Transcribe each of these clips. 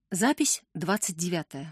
Запись 29.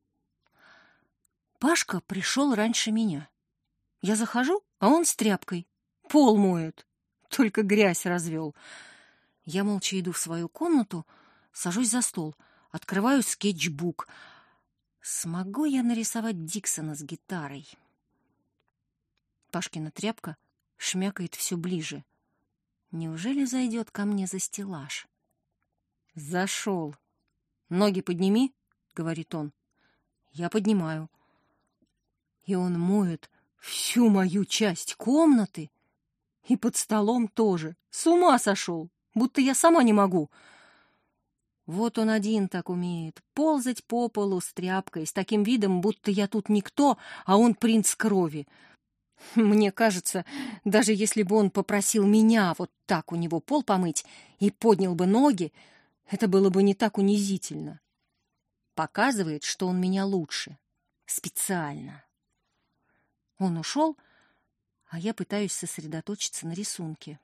Пашка пришел раньше меня. Я захожу, а он с тряпкой. Пол моет. Только грязь развел. Я молча иду в свою комнату, сажусь за стол, открываю скетчбук. Смогу я нарисовать Диксона с гитарой? Пашкина тряпка шмякает все ближе. Неужели зайдет ко мне за стеллаж? Зашел. «Ноги подними», — говорит он. Я поднимаю. И он моет всю мою часть комнаты и под столом тоже. С ума сошел, будто я сама не могу. Вот он один так умеет ползать по полу с тряпкой, с таким видом, будто я тут никто, а он принц крови. Мне кажется, даже если бы он попросил меня вот так у него пол помыть и поднял бы ноги, это было бы не так унизительно. Показывает, что он меня лучше. Специально. Он ушел, а я пытаюсь сосредоточиться на рисунке.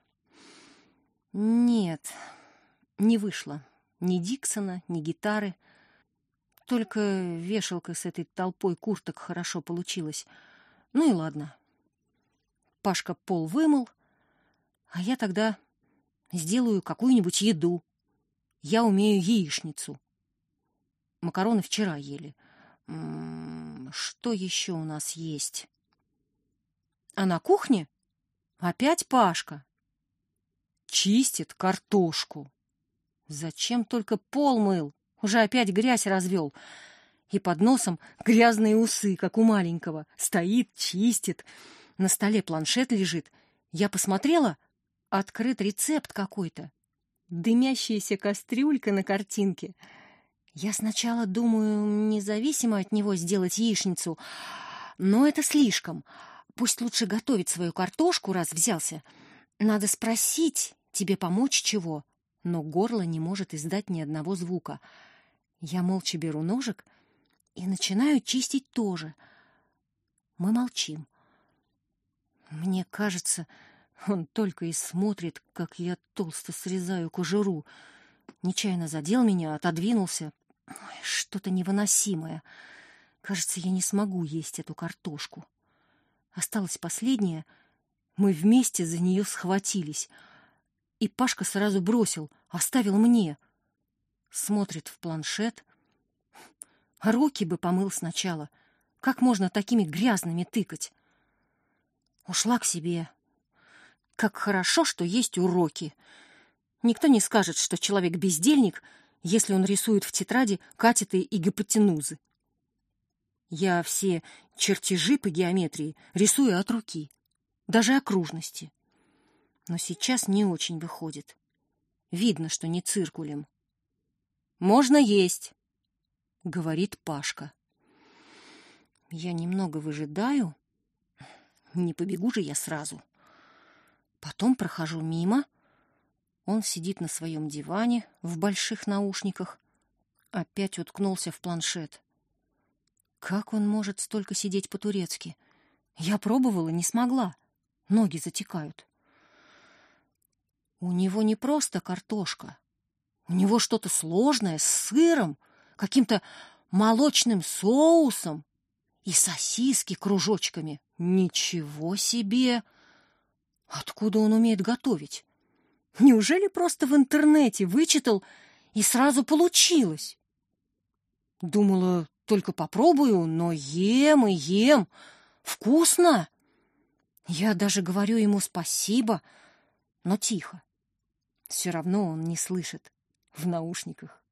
Нет, не вышло. Ни Диксона, ни гитары. Только вешалка с этой толпой курток хорошо получилась. Ну и ладно. Пашка пол вымыл, а я тогда сделаю какую-нибудь еду. Я умею яичницу. Макароны вчера ели. Что еще у нас есть? А на кухне опять Пашка. Чистит картошку. Зачем только пол мыл? Уже опять грязь развел. И под носом грязные усы, как у маленького. Стоит, чистит. На столе планшет лежит. Я посмотрела, открыт рецепт какой-то. Дымящаяся кастрюлька на картинке. Я сначала думаю, независимо от него сделать яичницу, но это слишком. Пусть лучше готовит свою картошку, раз взялся. Надо спросить, тебе помочь чего? Но горло не может издать ни одного звука. Я молча беру ножик и начинаю чистить тоже. Мы молчим. Мне кажется, он только и смотрит, как я толсто срезаю кожуру. Нечаянно задел меня, отодвинулся. Ой, что-то невыносимое. Кажется, я не смогу есть эту картошку. Осталась последняя. Мы вместе за нее схватились. И Пашка сразу бросил, оставил мне. Смотрит в планшет. А руки бы помыл сначала. Как можно такими грязными тыкать? Ушла к себе. Как хорошо, что есть уроки. Никто не скажет, что человек бездельник, если он рисует в тетради катеты и гипотенузы. Я все чертежи по геометрии рисую от руки, даже окружности. Но сейчас не очень выходит. Видно, что не циркулем. «Можно есть», — говорит Пашка. Я немного выжидаю. Не побегу же я сразу. Потом прохожу мимо. Он сидит на своем диване в больших наушниках. Опять уткнулся в планшет. Как он может столько сидеть по-турецки? Я пробовала, не смогла. Ноги затекают. У него не просто картошка. У него что-то сложное с сыром, каким-то молочным соусом и сосиски кружочками. Ничего себе! Откуда он умеет готовить? Неужели просто в интернете вычитал и сразу получилось? Думала, только попробую, но ем и ем. Вкусно! Я даже говорю ему спасибо, но тихо. Все равно он не слышит в наушниках.